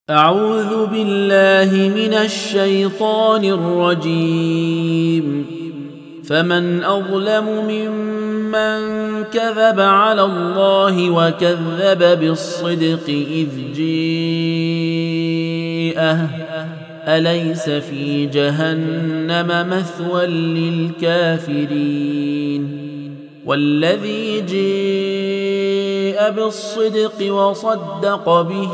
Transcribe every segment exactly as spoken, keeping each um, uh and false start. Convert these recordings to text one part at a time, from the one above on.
أعوذ بالله من الشيطان الرجيم. فمن أظلم ممن كذب على الله وكذب بالصدق إذ جاءه أليس في جهنم مثوى للكافرين. والذي جاء بالصدق وصدق به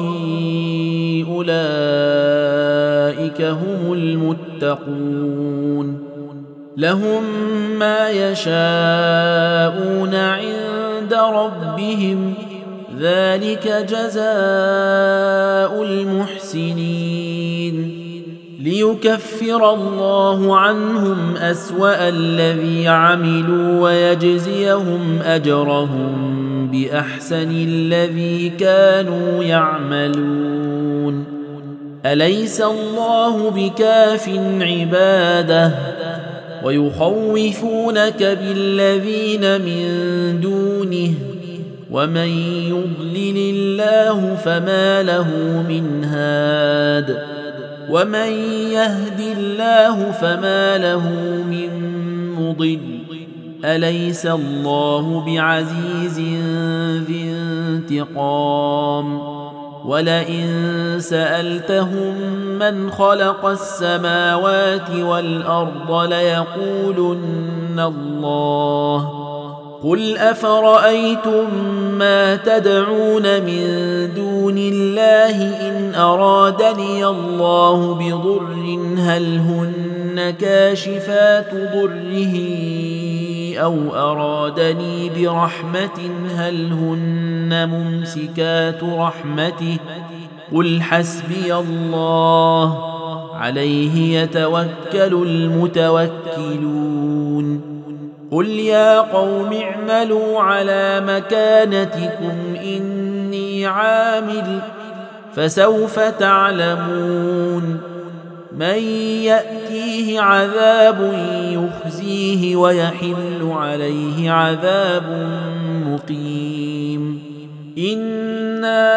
أولئك هم المتقون. لهم ما يشاءون عند ربهم ذلك جزاء المحسنين. ليكفر الله عنهم أسوأ الذي عملوا ويجزيهم أجرهم بأحسن الذي كانوا يعملون. أليس الله بكاف عباده ويخوفونك بالذين من دونه ومن يضلل الله فما له من هاد ومن يهد الله فما له من مضل. أليس الله بعزيز ذي انتقام. ولئن سألتهم من خلق السماوات والأرض ليقولن الله. قل أفرأيتم ما تدعون من دون الله إن أرادني الله بضر هل هن كاشفات ضره أو أرادني برحمة هل هن ممسكات رحمته. قل حسبي الله عليه يتوكل المتوكلون. قل يا قوم اعملوا على مكانتكم إني عامل فسوف تعلمون من يأتيه عذاب يخزيه ويحل عليه عذاب مقيم. إنا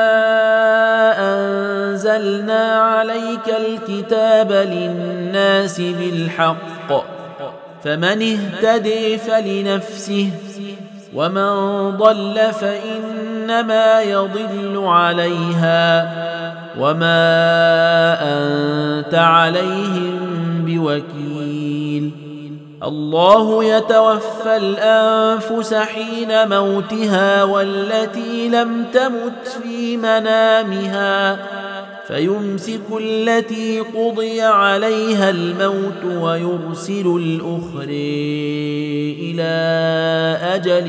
أنزلنا عليك الكتاب للناس بالحق فمن اهتدي فلنفسه ومن ضل فإنما يضل عليها وما أنت عليهم بوكيل. الله يتوفى الأنفس حين موتها والتي لم تمت في منامها فيمسك التي قضي عليها الموت ويرسل الأخرى إلى أجل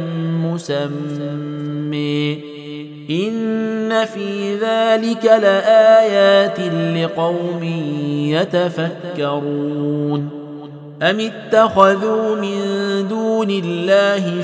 مسمى. إن في ذلك لآيات لقوم يتفكرون. أم اتخذوا من دون الله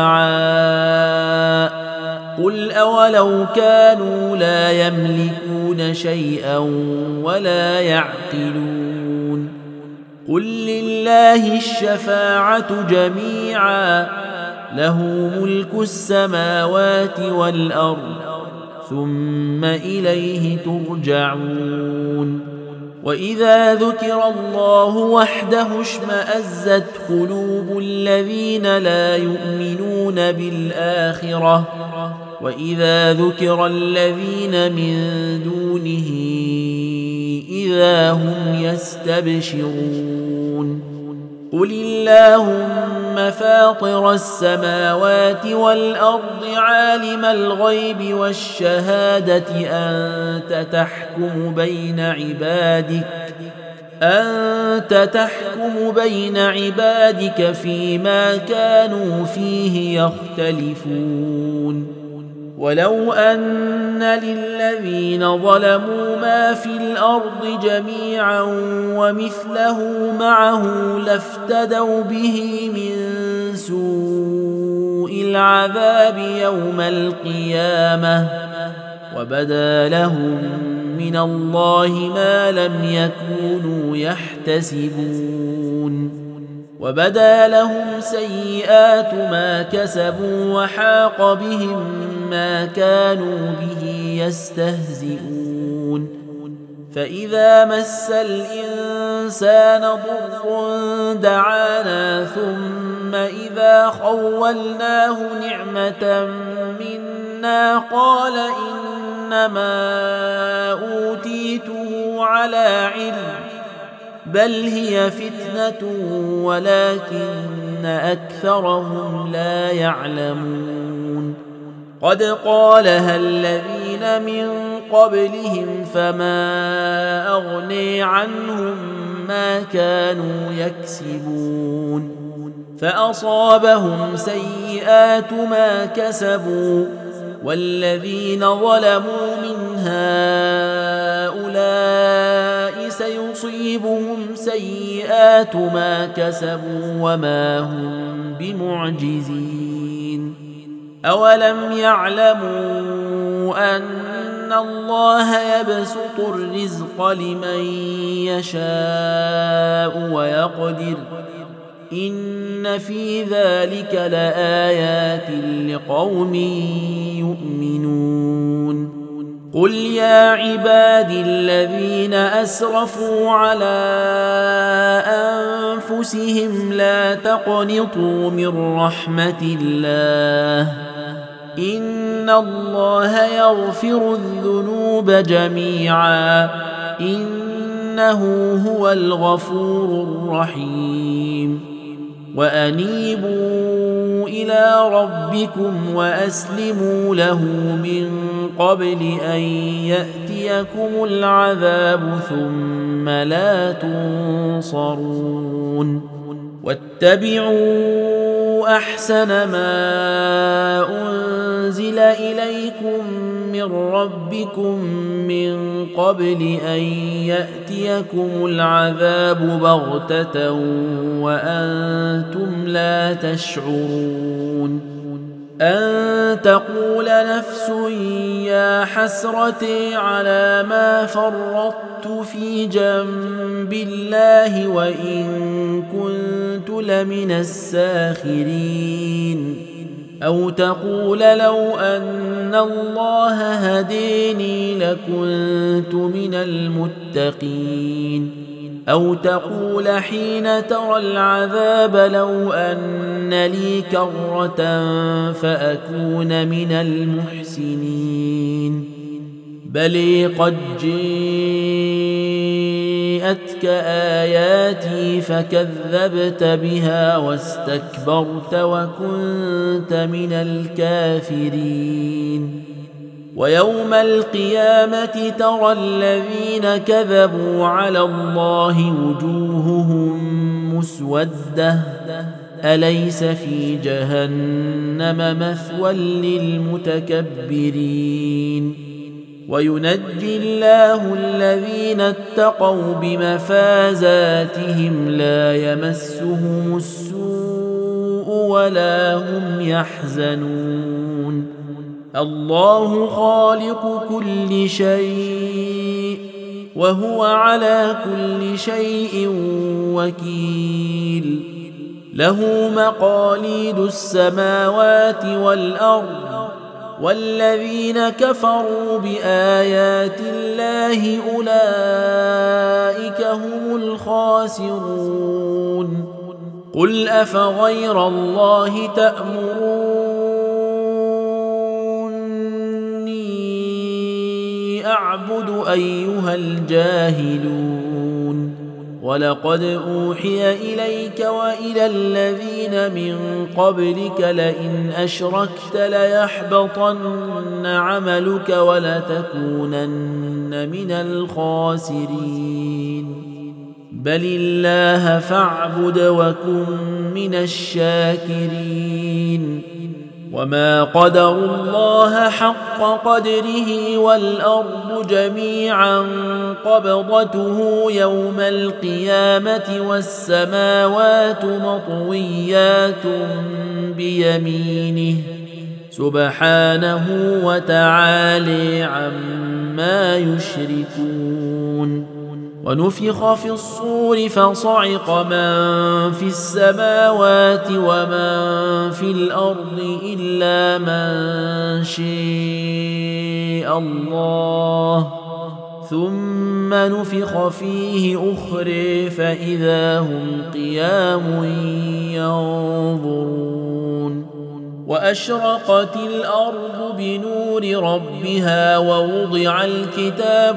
شفعاء قل أولو كانوا لا يملكون شيئا ولا يعقلون. قل لله الشفاعة جميعا له ملك السماوات والأرض ثم إليه ترجعون. وإذا ذكر الله وحده اشمأزت قلوب الذين لا يؤمنون بالآخرة وإذا ذكر الذين من دونه إذا هم يستبشرون. قل اللهم فاطر السماوات والأرض عالم الغيب والشهادة أنت تحكم بين عبادك أنت تحكم بين عبادك فيما كانوا فيه يختلفون. ولو أن للذين ظلموا ما في الأرض جميعا ومثله معه لافتدوا به من سوء العذاب يوم القيامة وبدا لهم من الله ما لم يكونوا يحتسبون. وبدا لهم سيئات ما كسبوا وحاق بهم ما كانوا به يستهزئون. فإذا مس الإنسان ضر دعانا ثم إذا خولناه نعمة منا قال إنما أوتيته على علم بل هي فتنة ولكن أكثرهم لا يعلمون قد قالها الذين من قبلهم فما أغني عنهم ما كانوا يكسبون فأصابهم سيئات ما كسبوا والذين ظلموا من هؤلاء سيصيبهم سيئات ما كسبوا وما هم بمعجزين أولم يعلموا أن الله يبسط الرزق لمن يشاء ويقدر إن في ذلك لآيات لقوم يؤمنون قل يا عبادي الذين أسرفوا على أنفسهم لا تقنطوا من رحمة الله إن الله يغفر الذنوب جميعا إنه هو الغفور الرحيم وأنيبوا إلى ربكم وأسلموا له من قبل أن يأتيكم العذاب ثم لا تنصرون واتبعوا أحسن ما أنزل إليكم من ربكم من قبل أن يأتيكم العذاب بغتة وأنتم لا تشعرون أن تقول نفس يا حسرتي على ما فرطت في جنب الله وإن كنت لمن الساخرين أو تقول لو أن الله هديني لكنت من المتقين أو تقول حين ترى العذاب لو أن لي كرة فأكون من المحسنين بل قد جاءتك آياتي فكذبت بها واستكبرت وكنت من الكافرين ويوم القيامة ترى الذين كذبوا على الله وجوههم مسودة أليس في جهنم مثوى للمتكبرين وينجي الله الذين اتقوا بمفازاتهم لا يمسهم السوء ولا هم يحزنون الله خالق كل شيء وهو على كل شيء وكيل له مقاليد السماوات والأرض والذين كفروا بآيات الله أولئك هم الخاسرون قل أفغير الله تأمروني أعبد أيها الجاهلون ولقد أوحي إليك وإلى الذين من قبلك لئن أشركت ليحبطن عملك ولتكونن من الخاسرين بل الله فاعبد وكن من الشاكرين وما قدروا الله حق قدره والأرض جميعا قبضته يوم القيامة والسماوات مطويات بيمينه سبحانه وتعالى عما يشركون ونفخ في الصور فصعق من في السماوات ومن في الأرض إلا من شاء الله ثم نفخ فيه أخرى فإذا هم قيام ينظرون وأشرقت الأرض بنور ربها ووضع الكتاب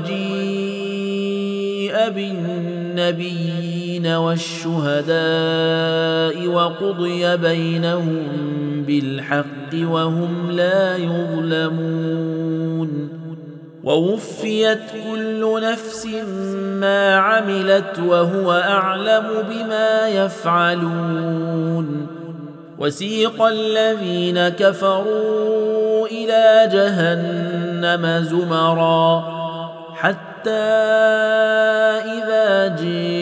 وجيء بالنبيين والشهداء وقضي بينهم بالحق وهم لا يظلمون ووفيت كل نفس ما عملت وهو أعلم بما يفعلون وسيق الذين كفروا إلى جهنم زمرا حتى إذا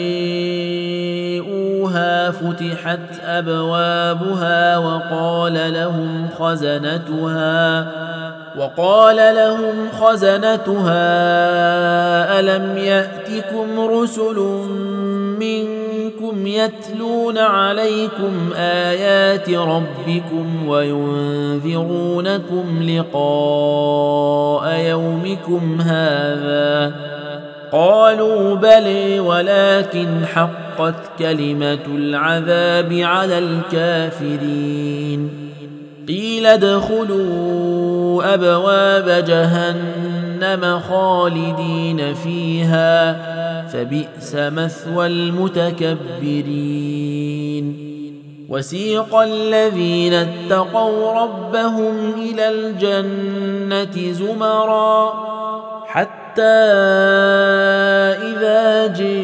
جاءوها فتحت أبوابها وقال لهم خزنتها وقال لهم خزنتها ألم يأتكم رسل منكم يتلون عليكم آيات ربكم وينذرونكم لقاء يومكم هذا قالوا بلى ولكن حقت كلمة العذاب على الكافرين قيل ادخلوا أبواب جهنم خالدين فيها فبئس مثوى المتكبرين وسيق الذين اتقوا ربهم إلى الجنة زمرا حتى إذا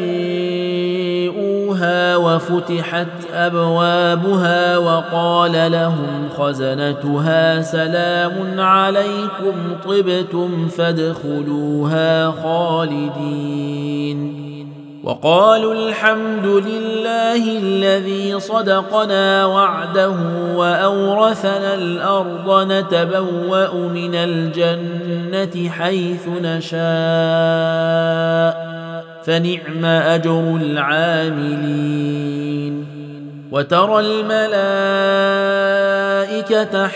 جاءوها وفتحت أبوابها وقال لهم خزنتها سلام عليكم طبتم فادخلوها خالدين وقالوا الحمد لله الذي صدقنا وعده وأورثنا الأرض نتبوأ من الجنة حيث نشاء فنعم أجر العاملين وترى الملائكة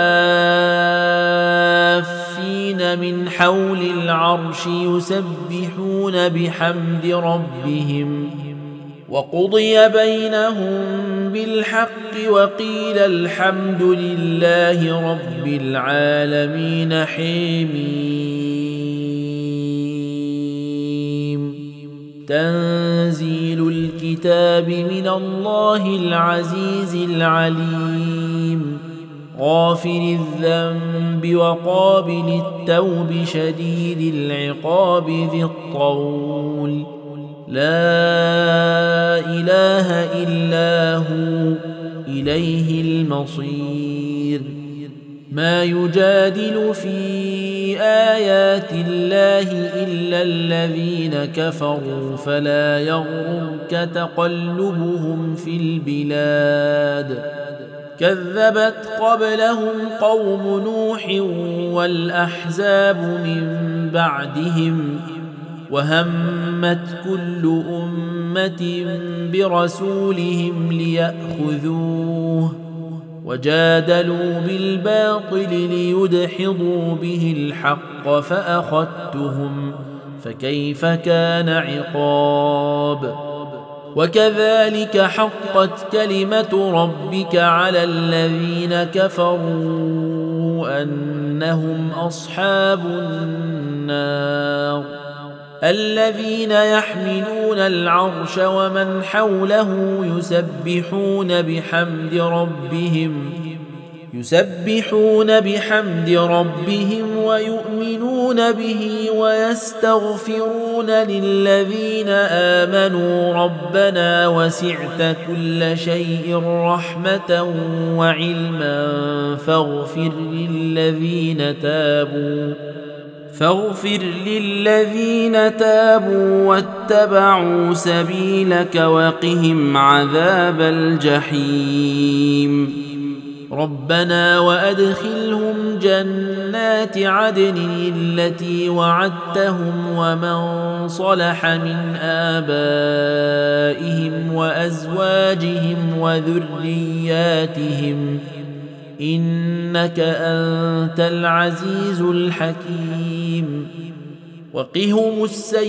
حافين من حول العرش يسبحون بحمد ربهم وقضي بينهم بالحق وقيل الحمد لله رب العالمين حميم تنزيل الكتاب من الله العزيز العليم غافر الذنب وقابل التوب شديد العقاب ذي الطول لا إله إلا هو إليه المصير ما يجادل في آيات الله إلا الذين كفروا فلا يغرك تقلبهم في البلاد كذبت قبلهم قوم نوح والأحزاب من بعدهم وهمت كل أمة برسولهم ليأخذوه وجادلوا بالباطل ليدحضوا به الحق فأخذتهم فكيف كان عقاب وكذلك حقت كلمة ربك على الذين كفروا أنهم أصحاب النار الذين يحملون العرش ومن حوله يسبحون بحمد ربهم يسبحون بحمد ربهم ويؤمنون به ويستغفرون للذين آمنوا ربنا وسعت كل شيء رحمة وعلما فاغفر للذين تابوا فاغفر للذين تابوا واتبعوا سبيلك وقهم عذاب الجحيم ربنا وأدخلهم جنات عدن التي وعدتهم ومن صلح من آبائهم وأزواجهم وذرياتهم إنك أنت العزيز الحكيم وقهم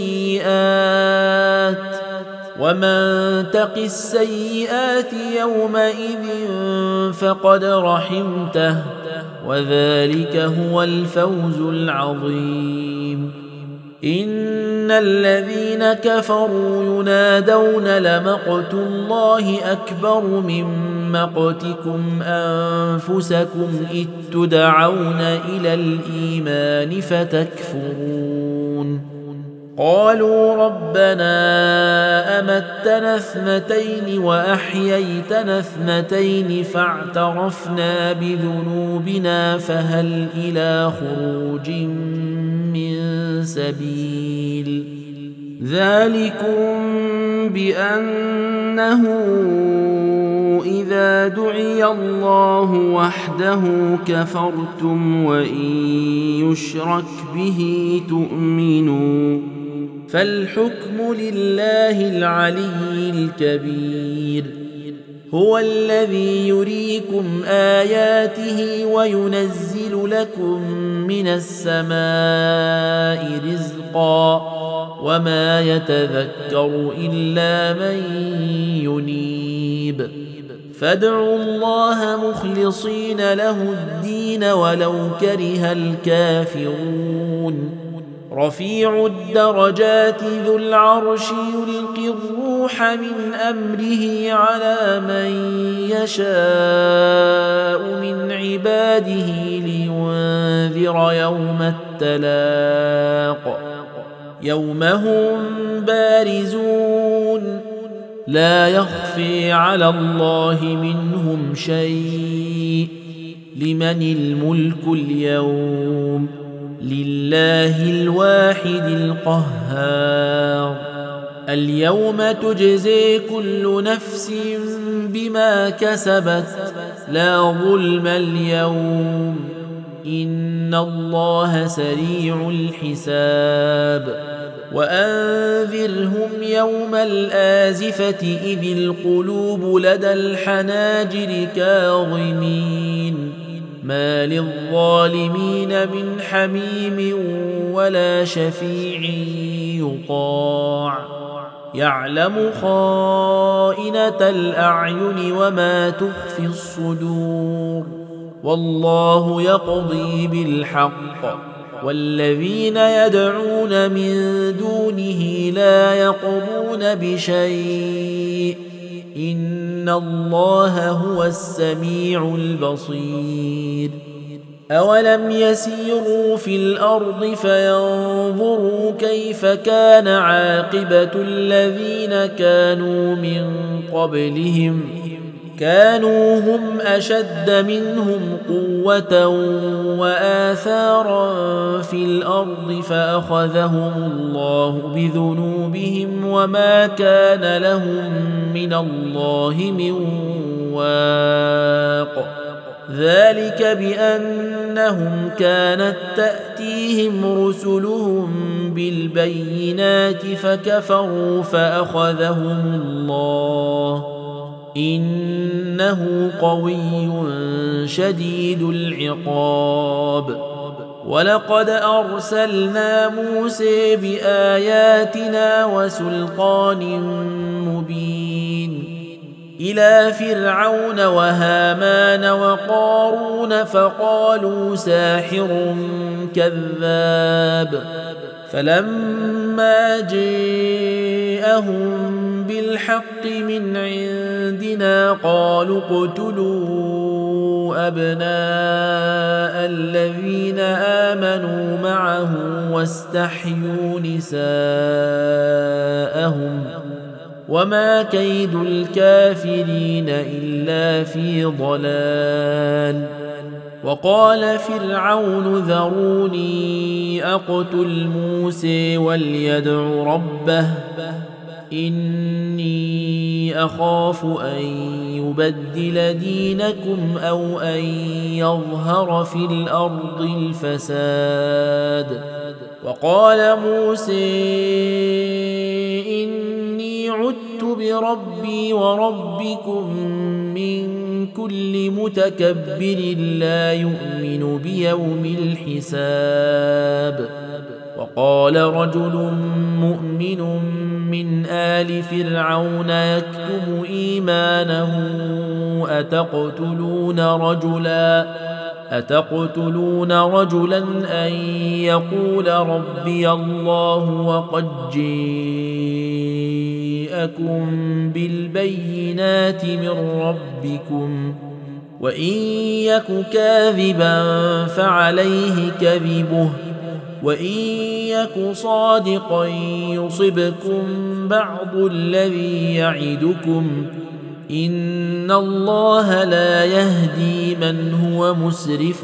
السيئات ومن تق السيئات يومئذ فقد رحمته وذلك هو الفوز العظيم. إن الذين كفروا ينادون لمقت الله أكبر من مقتكم أنفسكم إذ تدعون إلى الإيمان فتكفرون. قالوا ربنا أمتنا اثنتين وأحييتنا اثنتين فاعترفنا بذنوبنا فهل إلى خروج من سبيل. ذلكم بأنه إذا دعي الله وحده كفرتم وإن يشرك به تؤمنوا فالحكم لله العلي الكبير. هو الذي يريكم آياته وينزل لكم من السماء رزقا وما يتذكر إلا من ينيب. فادعوا الله مخلصين له الدين ولو كره الكافرون. رفيع الدرجات ذو العرش يلقي الروح من أمره على من يشاء من عباده لينذر يوم التلاق يوم هم بارزون لا يخفي على الله منهم شيء. لمن الملك اليوم؟ لله الواحد القهار. اليوم تجزي كل نفس بما كسبت لا ظلم اليوم إن الله سريع الحساب. وأنذرهم يوم الآزفة إذ القلوب لدى الحناجر كاظمين ما للظالمين من حميم ولا شفيع يطاع. يعلم خائنة الأعين وما تخفي الصدور والله يقضي بالحق والذين يدعون من دونه لا يقضون بشيء إن الله هو السميع البصير. أولم يسيروا في الأرض فينظروا كيف كان عاقبة الذين كانوا من قبلهم كانوا هم أشد منهم قوة وآثارا في الأرض فأخذهم الله بذنوبهم وما كان لهم من الله من واق. ذلك بأنهم كانت تأتيهم رسلهم بالبينات فكفروا فأخذهم الله إنه قوي شديد العقاب. ولقد أرسلنا موسى بآياتنا وسلطان مبين إلى فرعون وهامان وقارون فقالوا ساحر كذاب. فلما جاءهم بالحق من عندنا قالوا اقتلوا أبناء الذين آمنوا معه واستحيوا نساءهم وما كيد الكافرين إلا في ضلال. وقال فرعون ذروني أقتل موسى وليدع ربه إني أخاف أن يبدل دينكم أو أن يظهر في الأرض الفساد. وقال موسى إني عدت بربي وربكم من كل متكبر لا يؤمن بيوم الحساب. وقال رجل مؤمن من آل فرعون يكتم إيمانه أتقتلون رجلا أتقتلون رجلا أن يقول ربي الله وقد جاءكم بالبينات من ربكم وإن يك كاذبا فعليه كذبه وإن يك صادقا يصبكم بعض الذي يعدكم إن الله لا يهدي من هو مسرف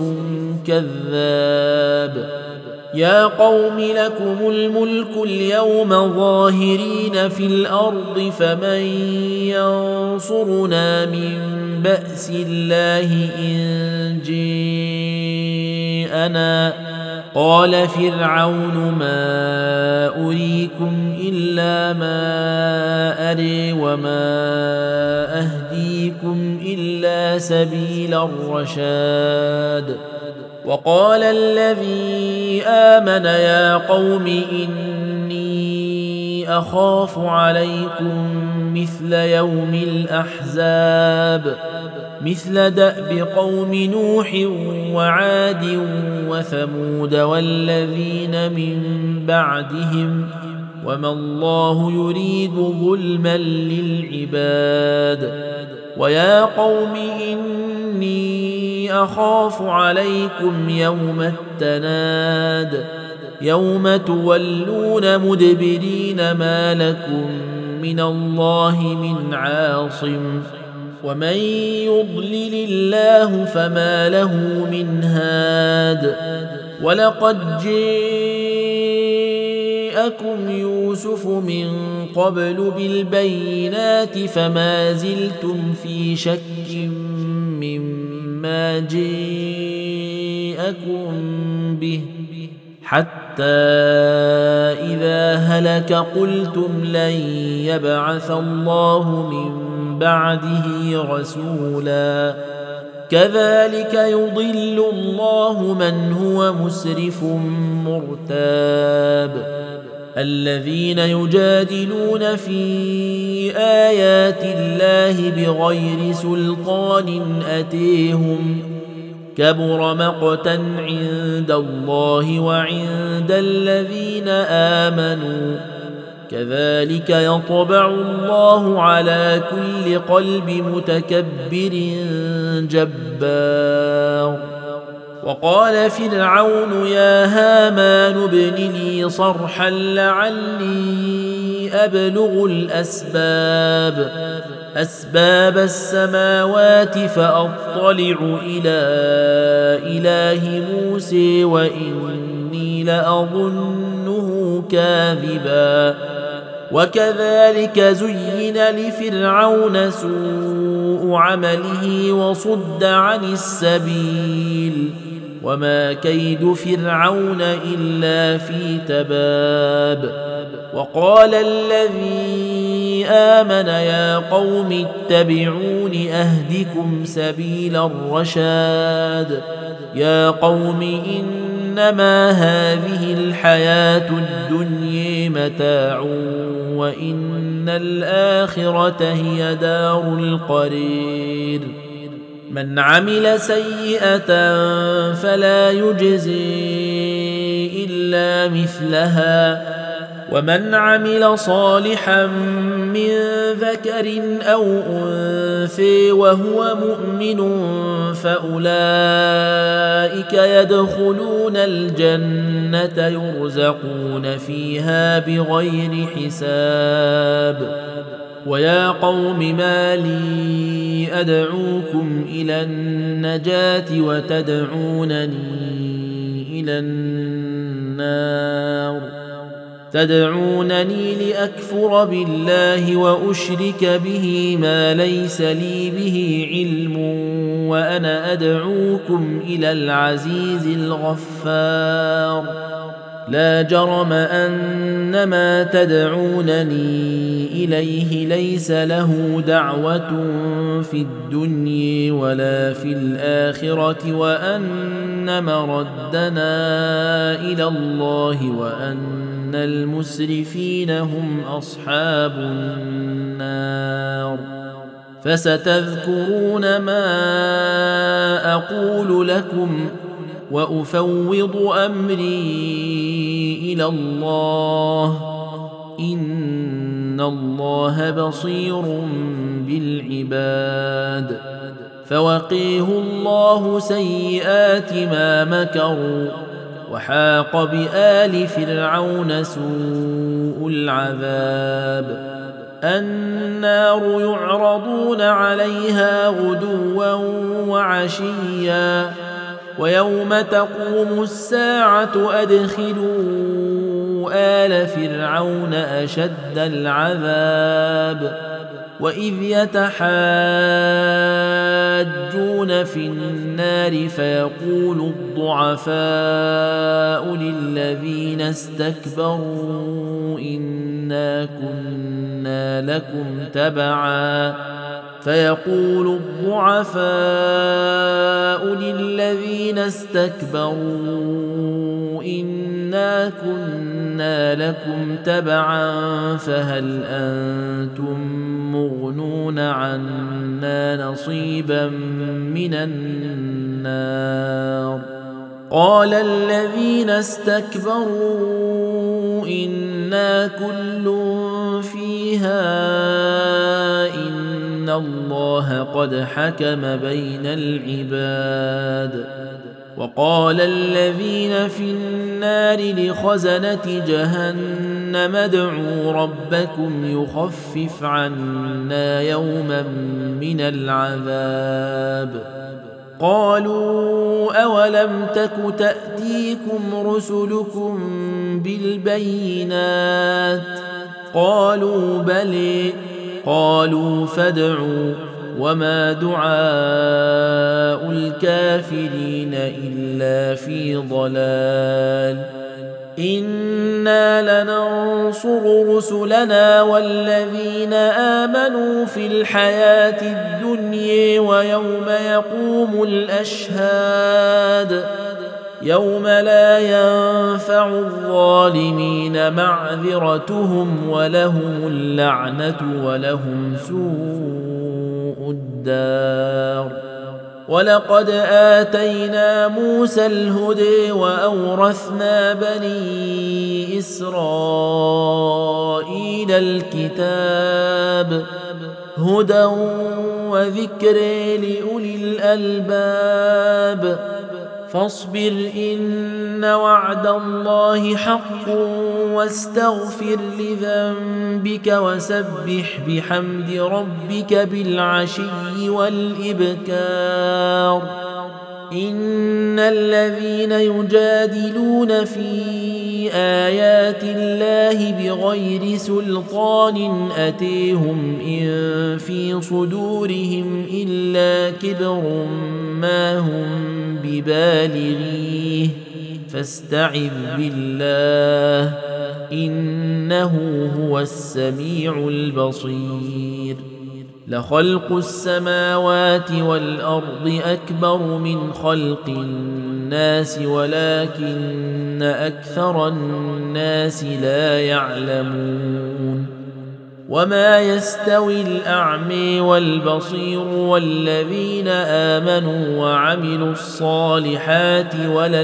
كذاب يا قوم لكم الملك اليوم ظاهرين في الأرض فمن ينصرنا من بأس الله إن جاءنا قال فرعون ما أريكم إلا ما أري وما أهديكم إلا سبيل الرشاد وقال الذي آمن يا قوم إني أخاف عليكم مثل يوم الأحزاب مثل دأب قوم نوح وعاد وثمود والذين من بعدهم وما الله يريد ظلما للعباد ويا قوم إني أخاف عليكم يوم التناد يوم تولون مدبرين ما لكم من الله من عاصم ومن يضلل الله فما له من هاد ولقد جاءكم يوسف من قبل بالبينات فما زلتم في شك مما جاءكم به حتى إذا هلك قلتم لن يبعث الله من بعده رسولا كذلك يضل الله من هو مسرف مرتاب الذين يجادلون في آيات الله بغير سلطان أتيهم كبر مقتا عند الله وعند الذين آمنوا كذلك يطبع الله على كل قلب متكبر جبار وقال فرعون يا هامان ابن لي صرحا لعلي أبلغ الأسباب أسباب السماوات فأطلع إلى إله موسى وإني لأظنه كاذبا وكذلك زين لفرعون سوء عمله وصد عن السبيل وما كيد فرعون إلا في تباب وقال الذي آمن يا قوم اتبعون أهدكم سبيل الرشاد يا قوم إنما هذه الحياة الدنيا متاع وإن الآخرة هي دار القرير من عمل سيئة فلا يجزي إلا مثلها ومن عمل صالحا من ذكر أو أنثى وهو مؤمن فأولئك يدخلون الجنة يرزقون فيها بغير حساب ويا قوم ما لي أدعوكم إلى النجاة وتدعونني إلى النار تدعونني لأكفر بالله وأشرك به ما ليس لي به علم وأنا أدعوكم إلى العزيز الغفار لا جرم أن ما تدعونني إليه ليس له دعوة في الدنيا ولا في الآخرة وأن مردنا إلى الله وأن المسرفين هم أصحاب النار. فستذكرون ما أقول لكم وأفوض أمري إلى الله إن الله بصير بالعباد. فوقيه الله سيئات ما مكروا وحاق بآل فرعون سوء العذاب. النار يعرضون عليها غدوا وعشيا ويوم تقوم الساعة أدخلوا آل فرعون أشد العذاب. وإذ يتحاجون في النار فيقول الضعفاء للذين استكبروا إنا كنا لكم تبعا فيقول الضعفاء للذين استكبروا إنا كنا لكم تبعا فهل أنتم مغنون عنا نصيبا من النار. قال الذين استكبروا إنا كل فيها إن الله قد حكم بين العباد. وقال الذين في النار لخزنة جهنم ادعوا ربكم يخفف عنا يوما من العذاب. قالوا أولم تك تأتيكم رسلكم بالبينات قالوا بلى قالوا فادعوا وما دعاء الكافرين إلا في ضلال. إنا لننصر رسلنا والذين آمنوا في الحياة الدنيا ويوم يقوم الأشهاد يوم لا ينفع الظالمين معذرتهم ولهم اللعنة ولهم سوء الدار. ولقد آتينا موسى الهدى وأورثنا بني إسرائيل الكتاب هدى وذكر لأولي الألباب. فاصبر إن وعد الله حق واستغفر لذنبك وسبح بحمد ربك بالعشي والإبكار. إن الذين يجادلون في آيات الله بغير سلطان أتيهم إن في صدورهم إلا كبر ما هم ببالغيه فاستعذ بالله إنه هو السميع البصير. لخلق السماوات والأرض أكبر من خلق الناس ولكن أكثر الناس لا يعلمون. وما يستوي الأعمى والبصير والذين آمنوا وعملوا الصالحات ولا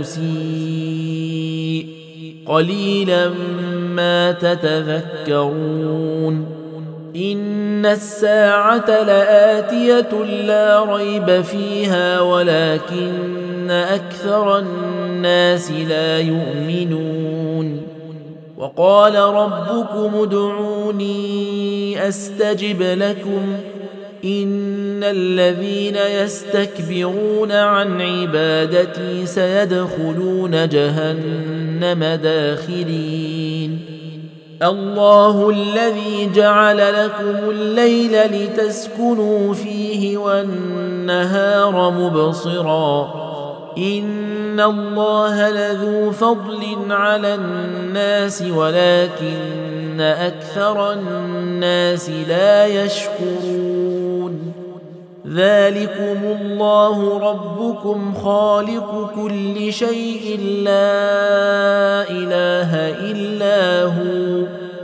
المسيء قليلا ما تتذكرون. إن الساعة لآتية لا ريب فيها ولكن أكثر الناس لا يؤمنون. وقال ربكم ادعوني أستجب لكم إن الذين يستكبرون عن عبادتي سيدخلون جهنم داخرين. الله الذي جعل لكم الليل لتسكنوا فيه والنهار مبصرا إن الله لذو فضل على الناس ولكن أكثر الناس لا يشكرون ذلكم الله ربكم خالق كل شيء لا إله إلا هو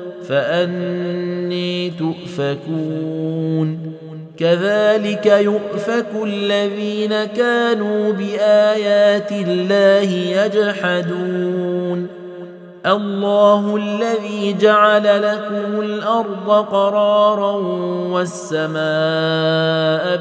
فأني تؤفكون كذلك يؤفك الذين كانوا بآيات الله يجحدون الله الذي جعل لكم الأرض قرارا والسماء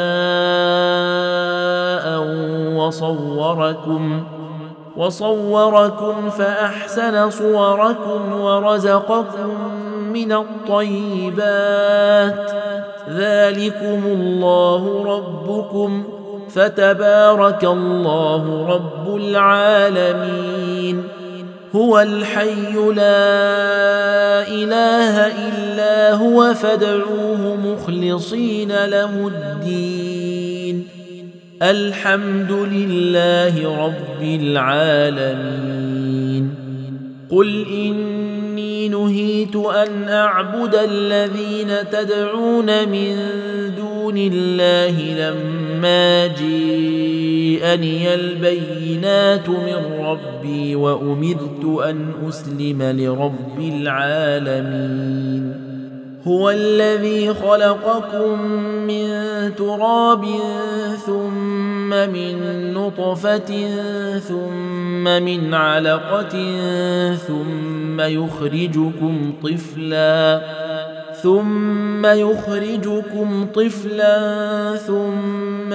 بناء وصوركم وصوركم فأحسن صوركم ورزقكم من الطيبات ذلكم الله ربكم فتبارك الله رب العالمين هو الحي لا إله إلا هو فادعوه مخلصين له الدين الحمد لله رب العالمين قل إني نهيت أن أعبد الذين تدعون من دون الله لما جاءني البينات من ربي وأمرت أن أسلم لرب العالمين هو الذي خلقكم من تراب ثم من نطفة ثم من علقة ثم يخرجكم طفلا ثم يخرجكم طفلا ثم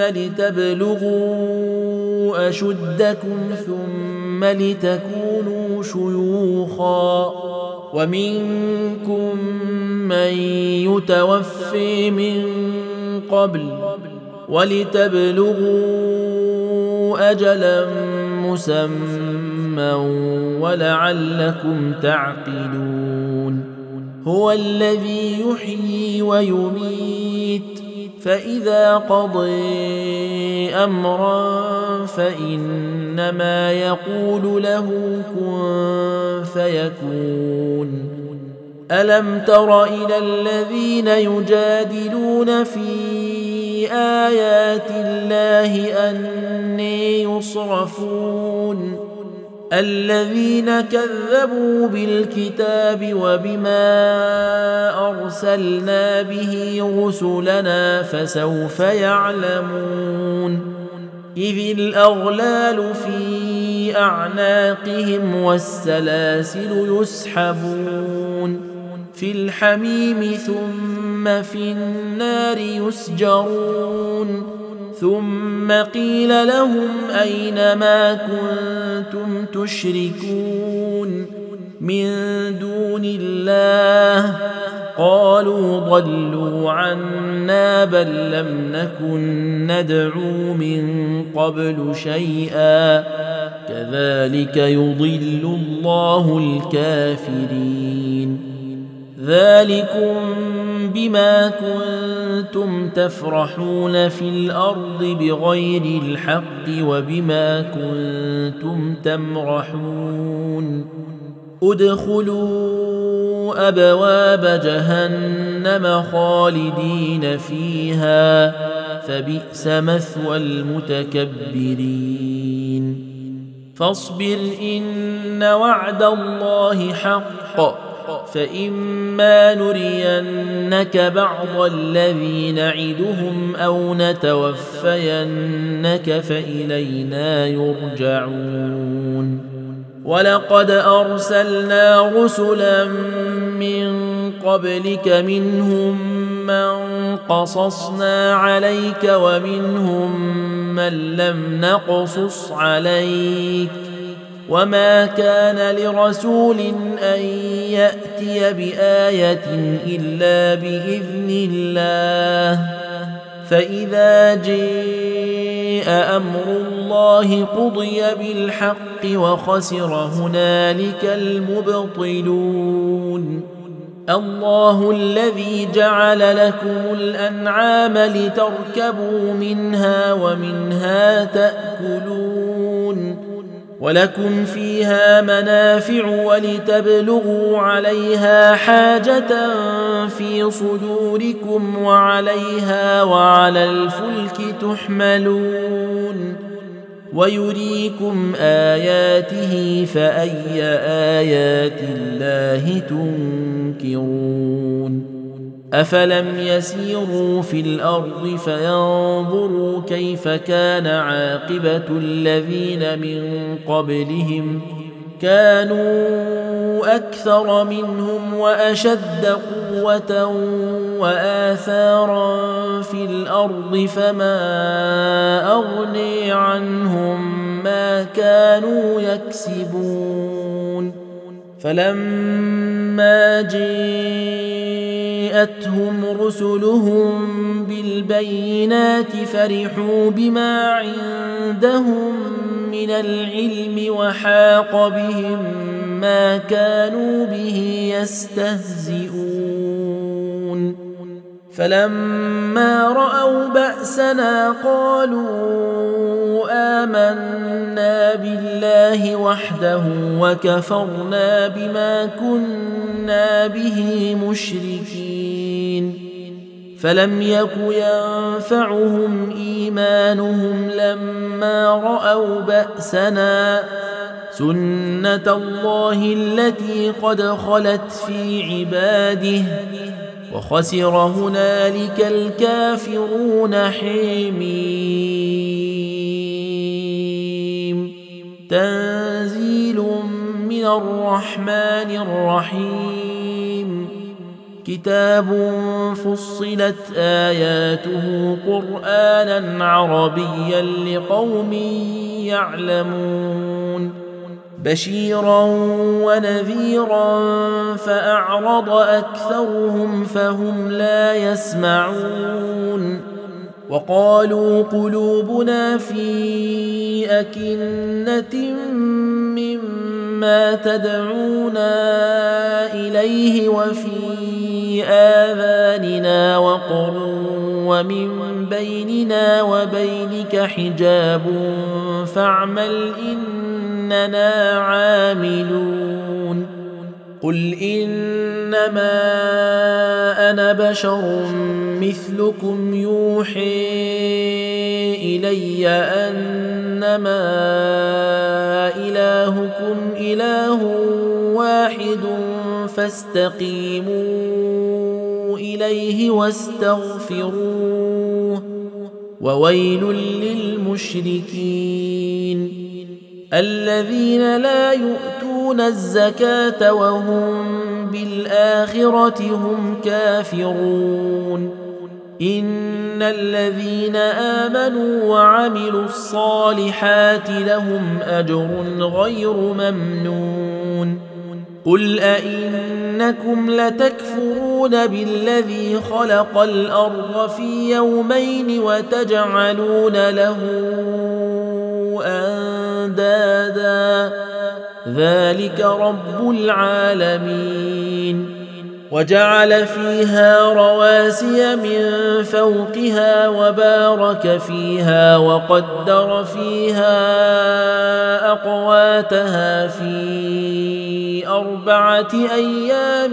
لتبلغوا أشدكم ثم لتكونوا شيوخا ومنكم من يتوفي من قبل ولتبلغوا أجلا مسمى ولعلكم تعقلون هو الذي يحيي ويميت فإذا قضى أمرا فإنما يقول له كن فيكون ألم تر إلى الذين يجادلون في آيات الله أني يصرفون الذين كذبوا بالكتاب وبما أرسلنا به رسلنا فسوف يعلمون إذ الأغلال في أعناقهم والسلاسل يسحبون في الحميم ثم في النار يسجرون ثم قيل لهم أين ما كنتم تشركون من دون الله قالوا ضلوا عنا بل لم نكن ندعو من قبل شيئا كذلك يضل الله الكافرين ذلكم بما كنتم تفرحون في الأرض بغير الحق وبما كنتم تمرحون ادخلوا أبواب جهنم خالدين فيها فبئس مثوى المتكبرين فاصبر إن وعد الله حق فإما نرينك بعض الذي نعدهم أو نتوفينك فإلينا يرجعون ولقد أرسلنا رسلا من قبلك منهم من قصصنا عليك ومنهم من لم نقصص عليك وما كان لرسول أن يأتي بآية إلا بإذن الله فإذا جاء أمر الله قضي بالحق وخسر هنالك المبطلون الله الذي جعل لكم الأنعام لتركبوا منها ومنها تأكلون ولكم فيها منافع ولتبلغوا عليها حاجة في صدوركم وعليها وعلى الفلك تحملون ويريكم آياته فأي آيات الله تنكرون أفلم يسيروا في الأرض فينظروا كيف كان عاقبة الذين من قبلهم كانوا أكثر منهم وأشد قوة وآثارا في الأرض فما أغني عنهم ما كانوا يكسبون فلما جاءتهم رسلهم بالبينات فرحوا بما عندهم من العلم وحاق بهم ما كانوا به يستهزئون فلما رأوا بأسنا قالوا آمنا بالله وحده وكفرنا بما كنا به مشركين فلم يك ينفعهم إيمانهم لما رأوا بأسنا سنة الله التي قد خلت في عباده وخسر هنالك الكافرون حميم تنزيل من الرحمن الرحيم كتاب فصلت آياته قرآنا عربيا لقوم يعلمون بشيرا ونذيرا فأعرض أكثرهم فهم لا يسمعون وقالوا قلوبنا في أكنة مما تدعونا إليه وفي آذاننا وقر ومن بيننا وبينك حجاب فاعمل إننا عاملون قل إنما أنا بشر مثلكم يوحي إلي أنما إلهكم إله واحد فاستقيموا إليه واستغفروه وويل للمشركين الذين لا يؤتون الزكاة وهم بالآخرة هم كافرون إن الذين آمنوا وعملوا الصالحات لهم أجر غير ممنون قل أئنكم لتكفرون بالذي خلق الأرض في يومين وتجعلون له أندادا ذلك رب العالمين وجعل فيها رواسي من فوقها وبارك فيها وقدر فيها أقواتها في أربعة أيام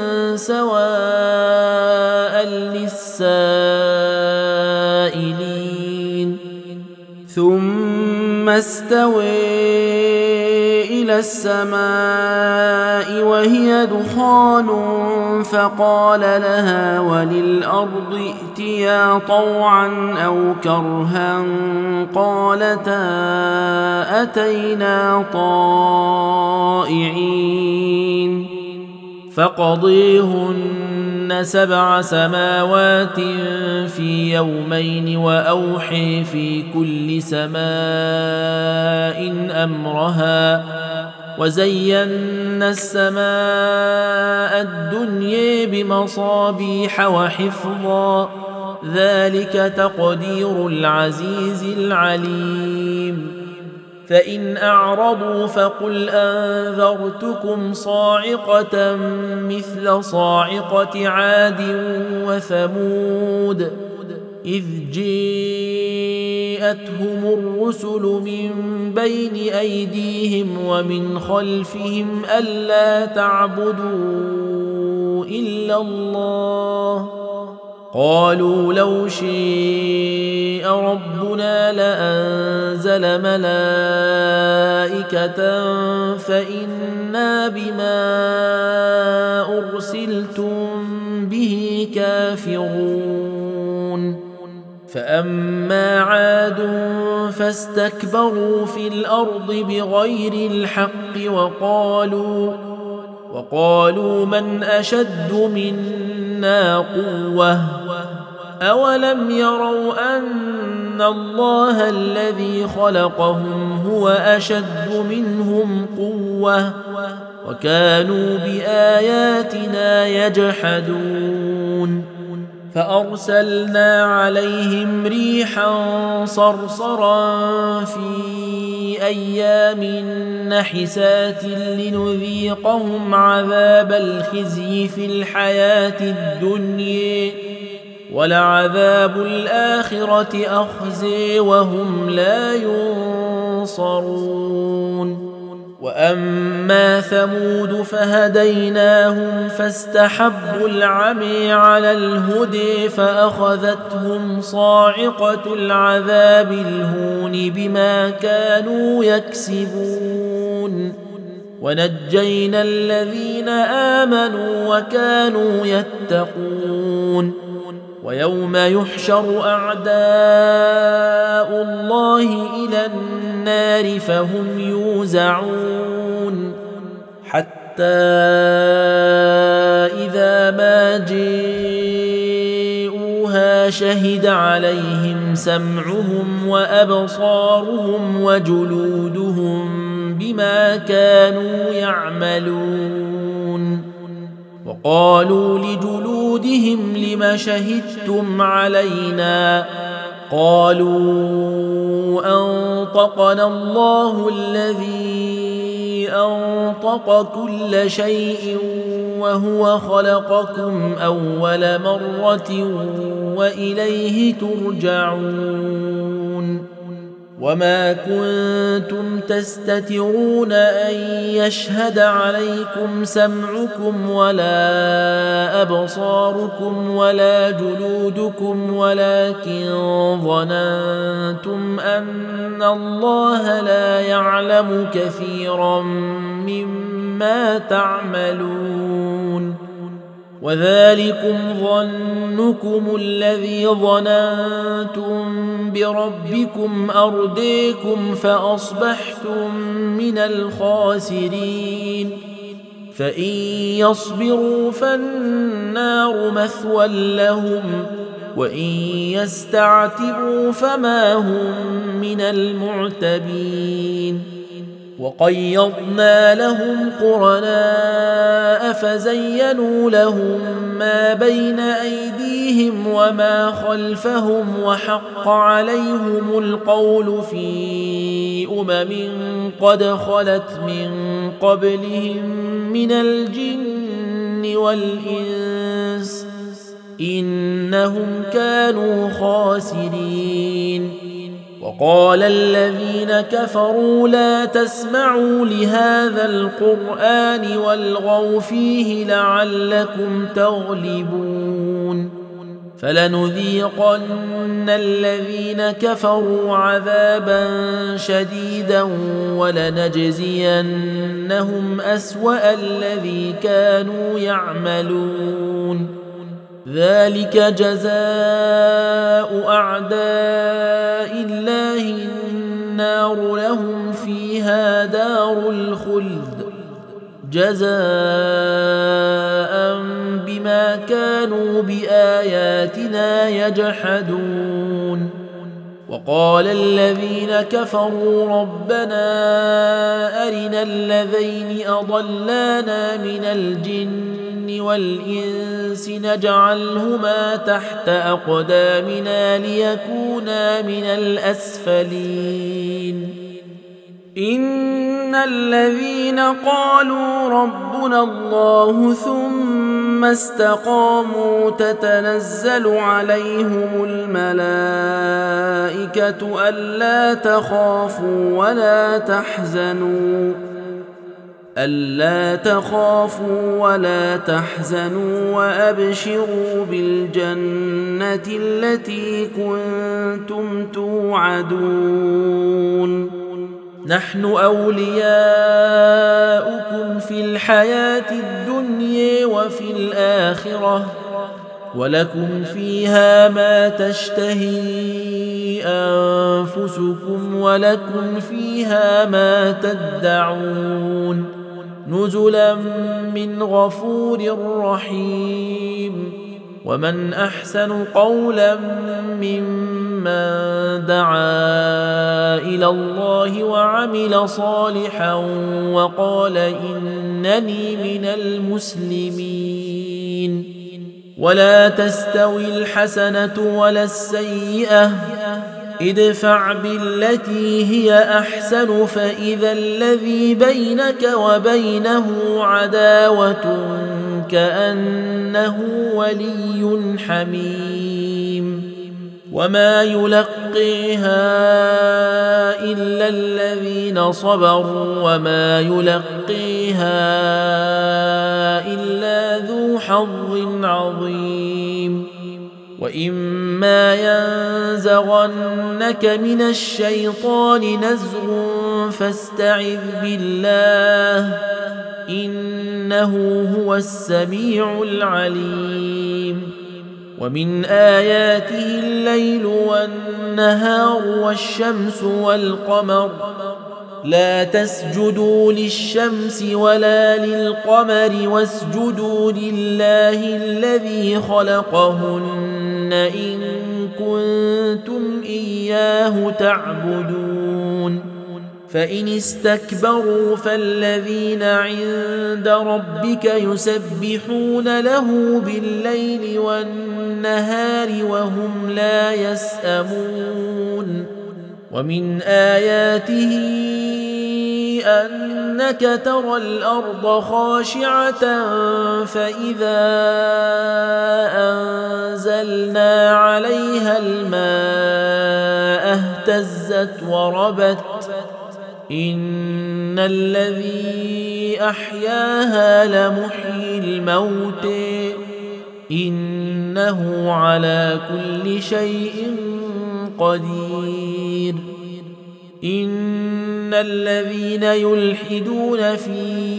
سواء للسائلين ثم استوى إلى السماء وهي دخان فقال لها وللأرض ائتيا طوعا أو كرها قالتا أتينا طائعين فقضيهن سبع سماوات في يومين وأوحي في كل سماء أمرها وزينا السماء الدنيا بمصابيح وحفظا ذلك تقدير العزيز العليم فإن أعرضوا فقل أنذرتكم صاعقة مثل صاعقة عاد وثمود إذ جاءتهم الرسل من بين أيديهم ومن خلفهم ألا تعبدوا إلا الله قالوا لو شاء ربنا لأنزل ملائكة فإنا بما أرسلتم به كافرون فأما عاد فاستكبروا في الأرض بغير الحق وقالوا وقالوا من أشد منا قوة أولم يروا أن الله الذي خلقهم هو أشد منهم قوة وكانوا بآياتنا يجحدون فأرسلنا عليهم ريحا صرصرا في أيام نحسات لنذيقهم عذاب الخزي في الحياة الدنيا ولعذاب الآخرة أخزي وهم لا ينصرون وأما ثمود فهديناهم فاستحبوا العمي على الهدي فأخذتهم صاعقة العذاب الهون بما كانوا يكسبون ونجينا الذين آمنوا وكانوا يتقون ويوم يحشر أعداء الله إلى النار فهم يوزعون حتى إذا ما جاءوها شهد عليهم سمعهم وأبصارهم وجلودهم بما كانوا يعملون وقالوا لجلودهم لم شهدتم علينا قالوا أنطقنا الله الذي أنطق كل شيء وهو خلقكم أول مرة وإليه ترجعون وما كنتم تستترون أن يشهد عليكم سمعكم ولا أبصاركم ولا جلودكم ولكن ظننتم أن الله لا يعلم كثيرا مما تعملون وذلكم ظنكم الذي ظننتم بربكم أرديكم فأصبحتم من الخاسرين فإن يصبروا فالنار مثوى لهم وإن يستعتبوا فما هم من المعتبين وقيضنا لهم قرناء فزينوا لهم ما بين أيديهم وما خلفهم وحق عليهم القول في أمم قد خلت من قبلهم من الجن والإنس إنهم كانوا خاسرين وقال الذين كفروا لا تسمعوا لهذا القرآن والغوا فيه لعلكم تغلبون فلنذيقن الذين كفروا عذابا شديدا ولنجزينهم أسوأ الذي كانوا يعملون ذلك جزاء أعداء الله النار لهم فيها دار الخلد جزاء بما كانوا بآياتنا يجحدون وقال الذين كفروا ربنا أرنا الذين أضلانا من الجن والإنس نجعلهما تحت أقدامنا ليكونا من الأسفلين إن الذين قالوا ربنا الله ثم استقاموا تتنزل عليهم الملائكة ألا تخافوا ولا تحزنوا ألا تخافوا ولا تحزنوا وأبشروا بالجنة التي كنتم توعدون نحن أولياؤكم في الحياة الدنيا وفي الآخرة ولكم فيها ما تشتهي أنفسكم ولكم فيها ما تدعون نزلا من غفور رحيم ومن أحسن قولا ممن دعا إلى الله وعمل صالحا وقال إنني من المسلمين ولا تستوي الحسنة ولا السيئة ادفع بالتي هي أحسن فإذا الذي بينك وبينه عداوة كأنه ولي حميم وما يلقيها إلا الذين صبروا وما يلقيها إلا ذو حظ عظيم وإما ينزغنك من الشيطان نزغ فاستعذ بالله إنه هو السميع العليم ومن آياته الليل والنهار والشمس والقمر لا تسجدوا للشمس ولا للقمر واسجدوا لله الذي خلقهن إن كنتم إياه تعبدون فإن استكبروا فالذين عند ربك يسبحون له بالليل والنهار وهم لا يسأمون ومن آياته أنك ترى الأرض خاشعة فإذا أنزلنا عليها الماء اهتزت وربت إن الذي أحياها لمحيي الموت إنه على كل شيء قدير إن الذين يلحدون في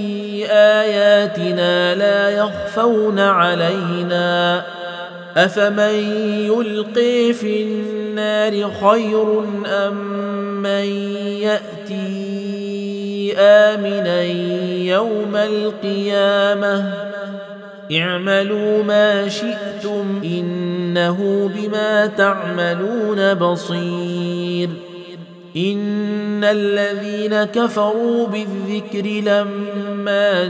آياتنا لا يخفون علينا أفمن يلقي في النار خير أم من يأتي آمنا يوم القيامة اعملوا ما شئتم إنه بما تعملون بصير إن الذين كفروا بالذكر لما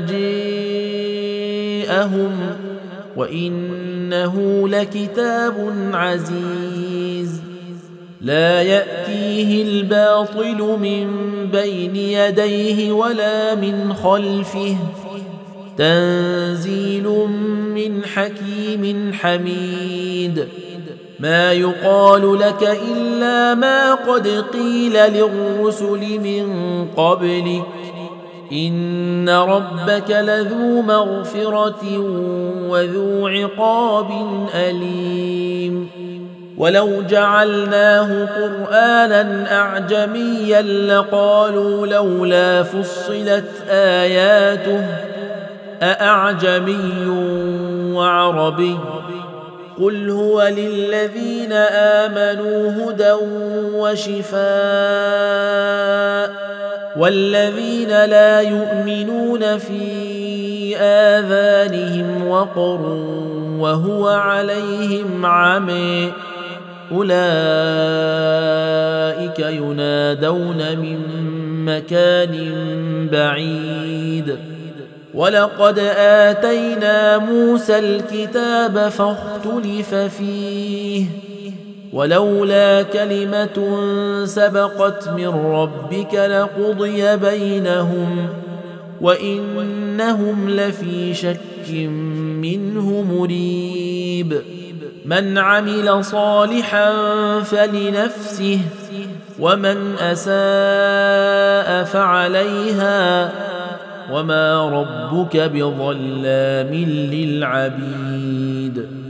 جاءهم وإنه لكتاب عزيز لا يأتيه الباطل من بين يديه ولا من خلفه تنزيل من حكيم حميد ما يقال لك إلا ما قد قيل للرسل من قبلك إن ربك لذو مغفرة وذو عقاب أليم ولو جعلناه قرآنا أعجميا لقالوا لولا فصلت آياته أأعجمي وعربي قل هو للذين آمنوا هدى وشفاء والذين لا يؤمنون في آذانهم وقر وهو عليهم عمي أولئك ينادون من مكان بعيد ولقد آتينا موسى الكتاب فاختلف فيه ولولا كلمة سبقت من ربك لقضي بينهم وإنهم لفي شك منه مريب من عمل صالحا فلنفسه ومن أساء فعليها وما ربك بظلام للعبيد